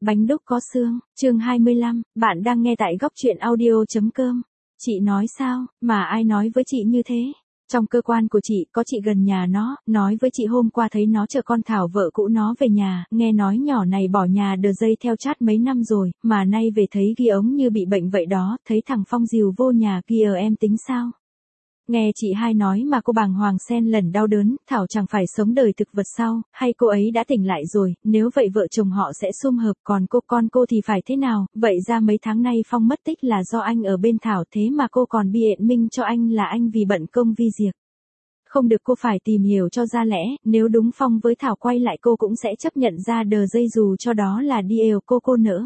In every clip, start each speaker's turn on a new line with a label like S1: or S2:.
S1: Bánh đúc có xương, chương 25, bạn đang nghe tại góc truyện audio.com. Chị nói sao, mà ai nói với chị như thế? Trong cơ quan của chị, có chị gần nhà nó, nói với chị hôm qua thấy nó chở con Thảo vợ cũ nó về nhà, nghe nói nhỏ này bỏ nhà đờ dây theo chat mấy năm rồi, mà nay về thấy ghi ống như bị bệnh vậy đó, thấy thằng Phong dìu vô nhà kia em tính sao? Nghe chị hai nói mà cô bàng hoàng xen lẫn đau đớn, Thảo chẳng phải sống đời thực vật sao, hay cô ấy đã tỉnh lại rồi, nếu vậy vợ chồng họ sẽ sum hợp, còn con cô thì phải thế nào, vậy ra mấy tháng nay Phong mất tích là do anh ở bên Thảo, thế mà cô còn biện minh cho anh là anh vì bận công vi diệt. Không được, cô phải tìm hiểu cho ra lẽ, nếu đúng Phong với Thảo quay lại cô cũng sẽ chấp nhận ra đờ dây dù cho đó là đi ều cô nữa.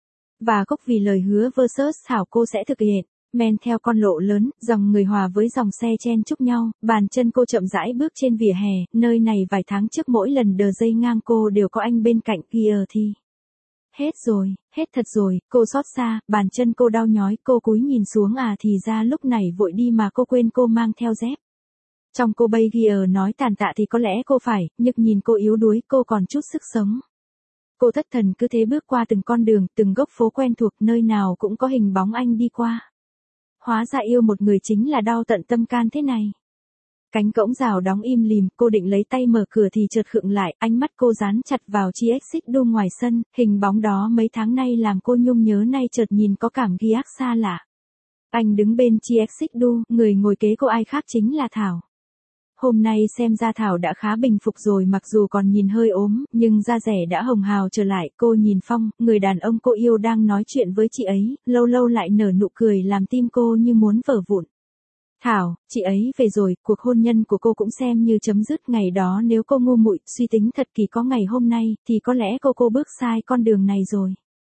S1: Và cốc vì lời hứa versus Thảo cô sẽ thực hiện. Men theo con lộ lớn, dòng người hòa với dòng xe chen chúc nhau, bàn chân cô chậm rãi bước trên vỉa hè, nơi này vài tháng trước mỗi lần đờ dây ngang cô đều có anh bên cạnh kia thì. Hết rồi, hết thật rồi, cô xót xa, bàn chân cô đau nhói, cô cúi nhìn xuống thì ra lúc này vội đi mà cô quên cô mang theo dép. Trong cô bây ghi nói tàn tạ thì có lẽ cô phải, nhưng nhìn cô yếu đuối, cô còn chút sức sống. Cô thất thần cứ thế bước qua từng con đường, từng góc phố quen thuộc, nơi nào cũng có hình bóng anh đi qua. Hóa ra yêu một người chính là đau tận tâm can thế này. Cánh cổng rào đóng im lìm, cô định lấy tay mở cửa thì chợt khựng lại, ánh mắt cô dán chặt vào chi xích đu ngoài sân, hình bóng đó mấy tháng nay làm cô nhung nhớ, nay chợt nhìn có cảm ghi ác xa lạ. Anh đứng bên chi xích đu, người ngồi kế cô ai khác chính là Thảo. Hôm nay xem ra Thảo đã khá bình phục rồi, mặc dù còn nhìn hơi ốm, nhưng da rẻ đã hồng hào trở lại. Cô nhìn Phong, người đàn ông cô yêu đang nói chuyện với chị ấy, lâu lâu lại nở nụ cười làm tim cô như muốn vỡ vụn. Thảo, chị ấy về rồi, cuộc hôn nhân của cô cũng xem như chấm dứt. Ngày đó nếu cô ngu muội, suy tính thật kỳ có ngày hôm nay, thì có lẽ cô bước sai con đường này rồi.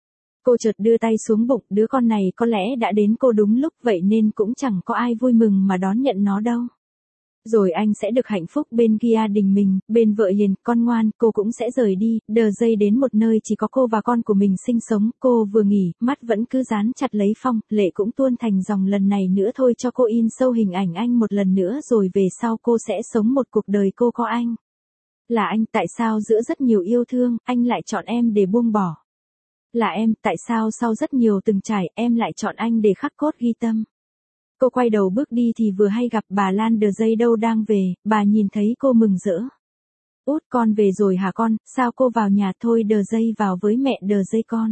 S1: Cô chợt đưa tay xuống bụng, đứa con này có lẽ đã đến cô đúng lúc, vậy nên cũng chẳng có ai vui mừng mà đón nhận nó đâu. Rồi anh sẽ được hạnh phúc bên gia đình mình, bên vợ hiền, con ngoan, cô cũng sẽ rời đi, đờ dây đến một nơi chỉ có cô và con của mình sinh sống. Cô vừa nghỉ, mắt vẫn cứ dán chặt lấy Phong, lệ cũng tuôn thành dòng. Lần này nữa thôi cho cô in sâu hình ảnh anh một lần nữa, rồi về sau cô sẽ sống một cuộc đời cô có anh. Là anh, tại sao giữa rất nhiều yêu thương, anh lại chọn em để buông bỏ? Là em, tại sao sau rất nhiều từng trải, em lại chọn anh để khắc cốt ghi tâm? Cô quay đầu bước đi thì vừa hay gặp bà Lan đờ dây đâu đang về, bà nhìn thấy cô mừng rỡ. Út, con về rồi hả con, sao cô vào nhà? Thôi đờ dây vào với mẹ đờ dây con.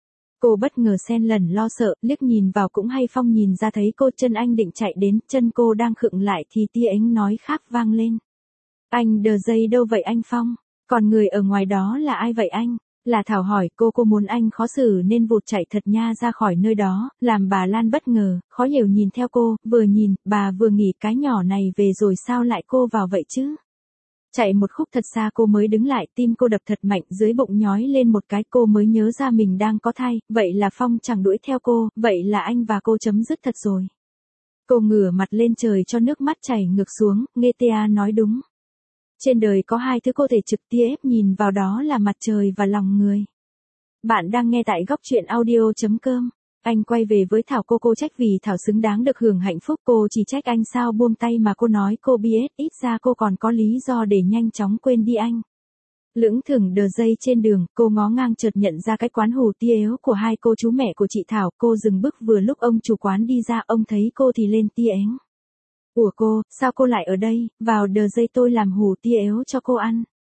S1: Cô bất ngờ xen lẫn lo sợ, liếc nhìn vào cũng hay. Phong nhìn ra thấy cô, chân anh định chạy đến, chân cô đang khựng lại thì tia ánh nói khác vang lên. Anh đờ dây đâu vậy anh Phong? Còn người ở ngoài đó là ai vậy anh? Là Thảo hỏi cô muốn anh khó xử nên vụt chạy thật nha ra khỏi nơi đó, làm bà Lan bất ngờ, khó hiểu nhìn theo cô, vừa nhìn, bà vừa nghĩ cái nhỏ này về rồi sao lại cô vào vậy chứ? Chạy một khúc thật xa cô mới đứng lại, tim cô đập thật mạnh, dưới bụng nhói lên một cái, cô mới nhớ ra mình đang có thai, vậy là Phong chẳng đuổi theo cô, vậy là anh và cô chấm dứt thật rồi. Cô ngửa mặt lên trời cho nước mắt chảy ngược xuống, nghe Tia nói đúng. Trên đời có hai thứ cô thể trực tiếp nhìn vào, đó là mặt trời và lòng người. Bạn đang nghe tại góc truyện audio.com. Anh quay về với Thảo, cô trách vì Thảo xứng đáng được hưởng hạnh phúc, cô chỉ trách anh sao buông tay mà cô nói cô biết, ít ra cô còn có lý do để nhanh chóng quên đi anh. Lững thững đờ dây trên đường, cô ngó ngang chợt nhận ra cái quán hủ tiếu của hai cô chú mẹ của chị Thảo, cô dừng bước vừa lúc ông chủ quán đi ra, ông thấy cô thì lên tiếng. Ủa cô, sao cô lại ở đây, vào đờ dây tôi làm hủ tiếu cho cô ăn.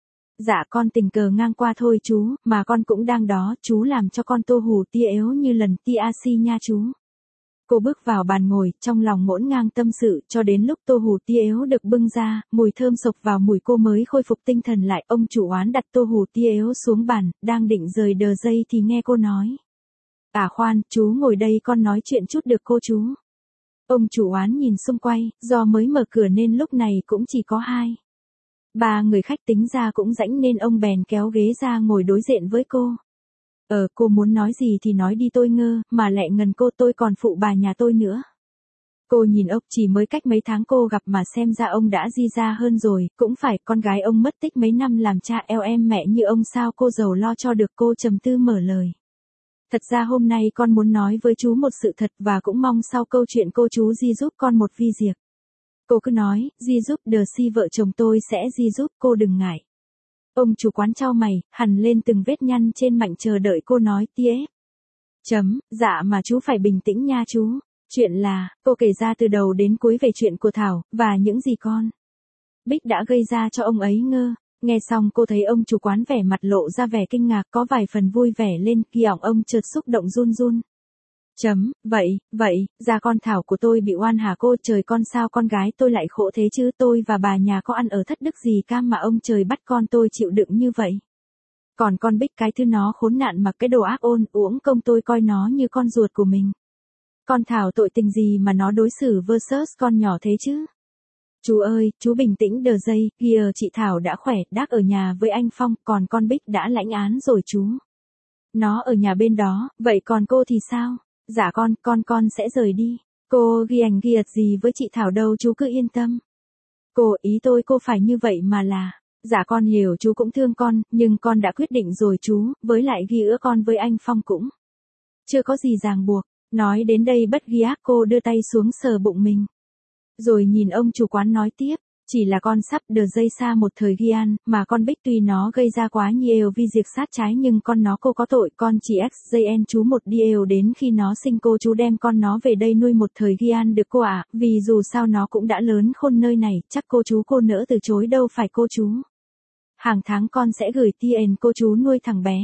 S1: Dạ con tình cờ ngang qua thôi chú, mà con cũng đang đó, chú làm cho con tô hủ tiếu như lần TRC nha chú. Cô bước vào bàn ngồi, trong lòng ngổn ngang tâm sự, cho đến lúc tô hủ tiếu được bưng ra, mùi thơm sộc vào mũi cô mới khôi phục tinh thần lại. Ông chủ quán đặt tô hủ tiếu xuống bàn, đang định rời đờ dây thì nghe cô nói. Khoan, chú ngồi đây con nói chuyện chút được cô chú. Ông chủ quán nhìn xung quanh, do mới mở cửa nên lúc này cũng chỉ có 2-3 người khách, tính ra cũng rãnh nên ông bèn kéo ghế ra ngồi đối diện với cô. Cô muốn nói gì thì nói đi, tôi ngơ, mà lẹ ngần cô, tôi còn phụ bà nhà tôi nữa. Cô nhìn ông, chỉ mới cách mấy tháng cô gặp mà xem ra ông đã di ra hơn rồi, cũng phải, con gái ông mất tích mấy năm làm cha eo em mẹ như ông sao cô giàu lo cho được, cô trầm tư mở lời. Thật ra hôm nay con muốn nói với chú một sự thật và cũng mong sau câu chuyện cô chú di giúp con một vi diệt. Cô cứ nói, di giúp đờ si vợ chồng tôi sẽ di giúp, cô đừng ngại. Ông chủ quán chau mày, hằn lên từng vết nhăn trên mảnh chờ đợi cô nói tiếp. Dạ mà chú phải bình tĩnh nha chú. Chuyện là, cô kể ra từ đầu đến cuối về chuyện của Thảo, và những gì con Bích đã gây ra cho ông ấy ngơ. Nghe xong cô thấy ông chủ quán vẻ mặt lộ ra vẻ kinh ngạc có vài phần vui vẻ lên, giọng ông chợt xúc động run run. Vậy, da con Thảo của tôi bị oan hả cô? Trời, con sao con gái tôi lại khổ thế chứ? Tôi và bà nhà có ăn ở thất đức gì cam mà ông trời bắt con tôi chịu đựng như vậy? Còn con Bích cái thứ nó khốn nạn mặc cái đồ ác ôn, uổng công tôi coi nó như con ruột của mình. Con Thảo tội tình gì mà nó đối xử versus con nhỏ thế chứ? Chú ơi, chú bình tĩnh đờ giây, kìa chị Thảo đã khỏe, đác ở nhà với anh Phong, còn con Bích đã lãnh án rồi chú. Nó ở nhà bên đó, vậy còn cô thì sao? Dạ con sẽ rời đi. Cô ghi ảnh ghi ật gì với chị Thảo đâu, chú cứ yên tâm. Ý tôi cô phải như vậy mà là. Dạ con hiểu, chú cũng thương con, nhưng con đã quyết định rồi chú, với lại ghi ước con với anh Phong cũng chưa có gì ràng buộc. Nói đến đây bất ghi ác cô đưa tay xuống sờ bụng mình. Rồi nhìn ông chủ quán nói tiếp, chỉ là con sắp đờ dây xa một thời ghi ăn, mà con Bích tuy nó gây ra quá nhiều vi diệt sát trái nhưng con nó cô có tội, con chỉ XJN chú một điều đến khi nó sinh cô chú đem con nó về đây nuôi một thời ghi ăn được cô ạ, vì dù sao nó cũng đã lớn khôn nơi này, chắc cô nỡ từ chối đâu phải cô chú. Hàng tháng con sẽ gửi tiền cô chú nuôi thằng bé.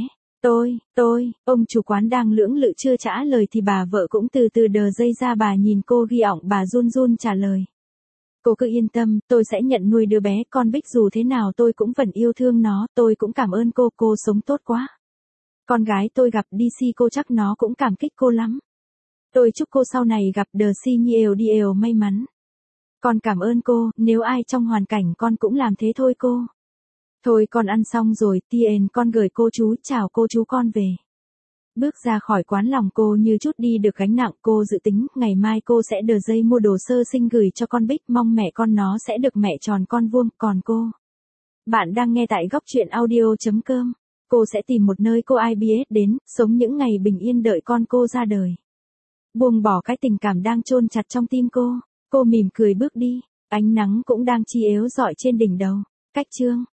S1: Ông chủ quán đang lưỡng lự chưa trả lời thì bà vợ cũng từ từ đờ dây ra, bà nhìn cô ghi ỏng, bà run run trả lời. Cô cứ yên tâm, tôi sẽ nhận nuôi đứa bé, con Bích dù thế nào tôi cũng vẫn yêu thương nó, tôi cũng cảm ơn cô sống tốt quá. Con gái tôi gặp DC cô chắc nó cũng cảm kích cô lắm. Tôi chúc cô sau này gặp DC nhiều may mắn. Con cảm ơn cô, nếu ai trong hoàn cảnh con cũng làm thế thôi cô. Thôi con ăn xong rồi, tiền con gửi cô chú, chào cô chú con về. Bước ra khỏi quán lòng cô như chút đi được gánh nặng, cô dự tính ngày mai cô sẽ đờ dây mua đồ sơ sinh gửi cho con Bích, mong mẹ con nó sẽ được mẹ tròn con vuông, còn cô. Bạn đang nghe tại góc truyện audio.com. Cô sẽ tìm một nơi cô IBS đến, sống những ngày bình yên đợi con cô ra đời. Buông bỏ cái tình cảm đang chôn chặt trong tim cô mỉm cười bước đi, ánh nắng cũng đang chi yếu rọi trên đỉnh đầu. Cách chương